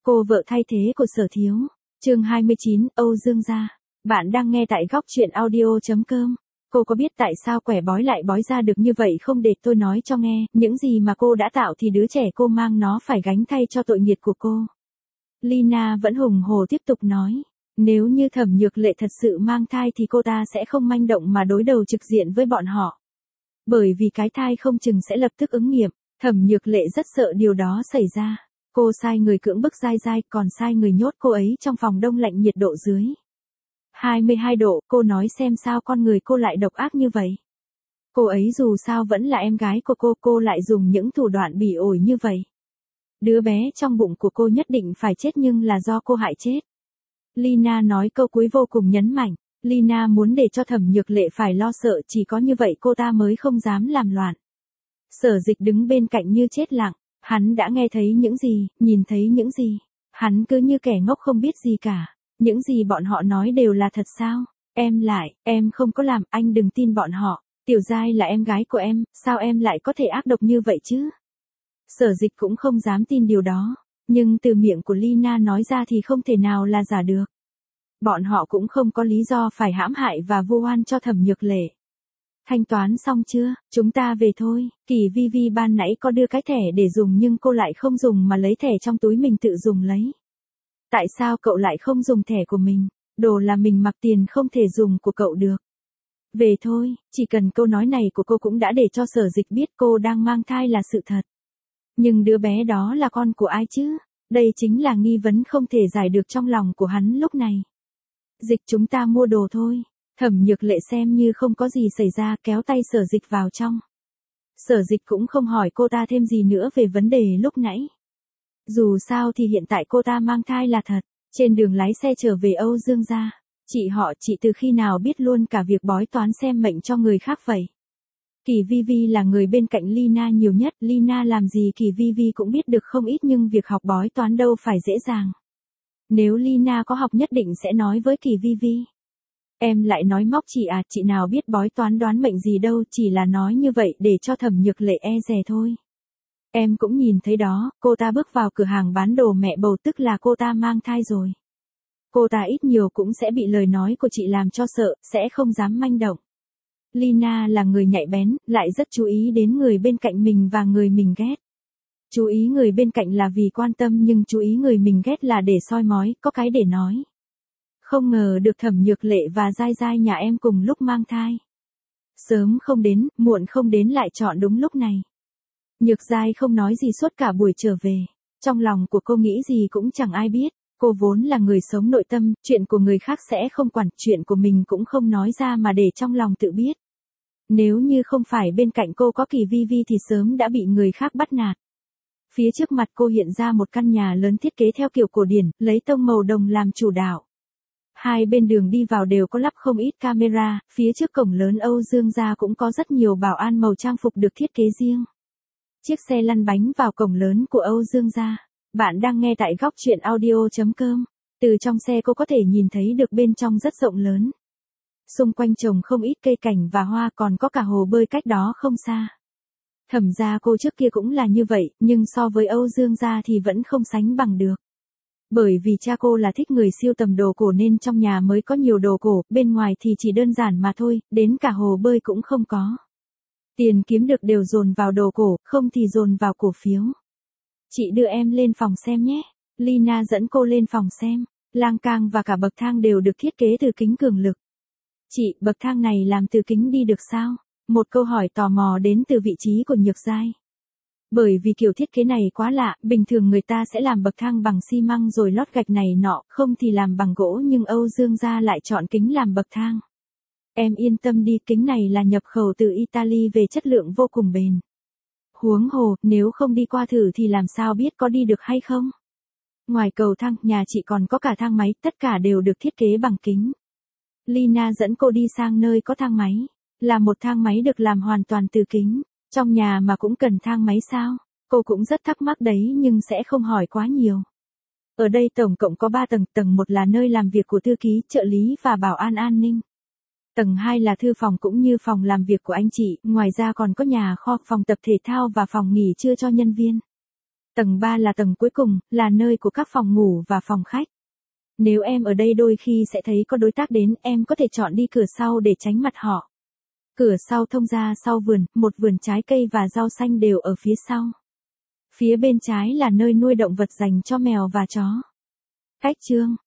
Cô vợ thay thế của Sở Thiếu. Chương 29, Âu Dương gia. Bạn đang nghe tại góc truyện audio.com. Cô có biết tại sao quẻ bói lại bói ra được như vậy không, để tôi nói cho nghe, những gì mà cô đã tạo thì đứa trẻ cô mang nó phải gánh thay cho tội nghiệp của cô. Lina vẫn hùng hổ tiếp tục nói. Nếu như Thẩm Nhược Lệ thật sự mang thai thì cô ta sẽ không manh động mà đối đầu trực diện với bọn họ. Bởi vì cái thai không chừng sẽ lập tức ứng nghiệm. Thẩm Nhược Lệ rất sợ điều đó xảy ra. Cô sai người cưỡng bức Giai Giai, còn sai người nhốt cô ấy trong phòng đông lạnh nhiệt độ dưới 22 độ. Cô nói xem sao con người cô lại độc ác như vậy. Cô ấy dù sao vẫn là em gái của cô lại dùng những thủ đoạn bỉ ổi như vậy. Đứa bé trong bụng của cô nhất định phải chết, nhưng là do cô hại chết. Lina nói câu cuối vô cùng nhấn mạnh. Lina muốn để cho Thẩm Nhược Lệ phải lo sợ, chỉ có như vậy cô ta mới không dám làm loạn. Sở Dịch đứng bên cạnh như chết lặng. Hắn đã nghe thấy những gì, nhìn thấy những gì. Hắn cứ như kẻ ngốc không biết gì cả. Những gì bọn họ nói đều là thật sao? Em không có làm, anh đừng tin bọn họ. Tiểu Giai là em gái của em, sao em lại có thể ác độc như vậy chứ? Sở Dịch cũng không dám tin điều đó. Nhưng từ miệng của Lina nói ra thì không thể nào là giả được. Bọn họ cũng không có lý do phải hãm hại và vu oan cho Thẩm Nhược Lệ. Thanh toán xong chưa, chúng ta về thôi. Kỳ Vi Vi ban nãy có đưa cái thẻ để dùng nhưng cô lại không dùng mà lấy thẻ trong túi mình tự dùng lấy. Tại sao cậu lại không dùng thẻ của mình? Đồ là mình mặc, tiền không thể dùng của cậu được. Về thôi, chỉ cần câu nói này của cô cũng đã để cho Sở Dịch biết cô đang mang thai là sự thật. Nhưng đứa bé đó là con của ai chứ? Đây chính là nghi vấn không thể giải được trong lòng của hắn lúc này. Dịch, chúng ta mua đồ thôi. Thẩm Nhược Lệ xem như không có gì xảy ra, kéo tay Sở Dịch vào trong. Sở Dịch cũng không hỏi cô ta thêm gì nữa về vấn đề lúc nãy. Dù sao thì hiện tại cô ta mang thai là thật. Trên đường lái xe trở về Âu Dương gia. Chị từ khi nào biết luôn cả việc bói toán xem mệnh cho người khác vậy? Kỳ Vi Vi là người bên cạnh Lina nhiều nhất. Lina làm gì Kỳ Vi Vi cũng biết được không ít, nhưng việc học bói toán đâu phải dễ dàng. Nếu Lina có học nhất định sẽ nói với Kỳ Vi Vi. Em lại nói móc chị à, chị nào biết bói toán đoán mệnh gì đâu, chỉ là nói như vậy để cho Thẩm Nhược Lệ e dè thôi. Em cũng nhìn thấy đó, cô ta bước vào cửa hàng bán đồ mẹ bầu, tức là cô ta mang thai rồi. Cô ta ít nhiều cũng sẽ bị lời nói của chị làm cho sợ, sẽ không dám manh động. Lina là người nhạy bén, lại rất chú ý đến người bên cạnh mình và người mình ghét. Chú ý người bên cạnh là vì quan tâm, nhưng chú ý người mình ghét là để soi mói, có cái để nói. Không ngờ được Thẩm Nhược Lệ và Giai Giai nhà em cùng lúc mang thai. Sớm không đến, muộn không đến, lại chọn đúng lúc này. Nhược Giai không nói gì suốt cả buổi trở về. Trong lòng của cô nghĩ gì cũng chẳng ai biết. Cô vốn là người sống nội tâm, chuyện của người khác sẽ không quản, chuyện của mình cũng không nói ra mà để trong lòng tự biết. Nếu như không phải bên cạnh cô có Kỳ Vi Vi thì sớm đã bị người khác bắt nạt. Phía trước mặt cô hiện ra một căn nhà lớn thiết kế theo kiểu cổ điển, lấy tông màu đồng làm chủ đạo. Hai bên đường đi vào đều có lắp không ít camera, phía trước cổng lớn Âu Dương gia cũng có rất nhiều bảo an màu trang phục được thiết kế riêng. Chiếc xe lăn bánh vào cổng lớn của Âu Dương gia. Bạn đang nghe tại góc truyện audio.com. Từ trong xe cô có thể nhìn thấy được bên trong rất rộng lớn. Xung quanh trồng không ít cây cảnh và hoa, còn có cả hồ bơi cách đó không xa. Thẩm gia cô trước kia cũng là như vậy, nhưng so với Âu Dương gia thì vẫn không sánh bằng được. Bởi vì cha cô là thích người sưu tầm đồ cổ nên trong nhà mới có nhiều đồ cổ, bên ngoài thì chỉ đơn giản mà thôi, đến cả hồ bơi cũng không có. Tiền kiếm được đều dồn vào đồ cổ, không thì dồn vào cổ phiếu. Chị đưa em lên phòng xem nhé. Lina dẫn cô lên phòng xem. Lang cang và cả bậc thang đều được thiết kế từ kính cường lực. Chị, bậc thang này làm từ kính đi được sao? Một câu hỏi tò mò đến từ vị trí của Nhược Giai. Bởi vì kiểu thiết kế này quá lạ, bình thường người ta sẽ làm bậc thang bằng xi măng rồi lót gạch này nọ, không thì làm bằng gỗ, nhưng Âu Dương gia lại chọn kính làm bậc thang. Em yên tâm đi, kính này là nhập khẩu từ Italy về, chất lượng vô cùng bền. Huống hồ, nếu không đi qua thử thì làm sao biết có đi được hay không? Ngoài cầu thang, nhà chị còn có cả thang máy, tất cả đều được thiết kế bằng kính. Lina dẫn cô đi sang nơi có thang máy. Là một thang máy được làm hoàn toàn từ kính. Trong nhà mà cũng cần thang máy sao? Cô cũng rất thắc mắc đấy nhưng sẽ không hỏi quá nhiều. Ở đây tổng cộng có 3 tầng, tầng 1 là nơi làm việc của thư ký, trợ lý và bảo an an ninh. Tầng 2 là thư phòng cũng như phòng làm việc của anh chị, ngoài ra còn có nhà kho, phòng tập thể thao và phòng nghỉ trưa cho nhân viên. Tầng 3 là tầng cuối cùng, là nơi của các phòng ngủ và phòng khách. Nếu em ở đây đôi khi sẽ thấy có đối tác đến, em có thể chọn đi cửa sau để tránh mặt họ. Cửa sau thông ra sau vườn, một vườn trái cây và rau xanh đều ở phía sau. Phía bên trái là nơi nuôi động vật dành cho mèo và chó. Cách chương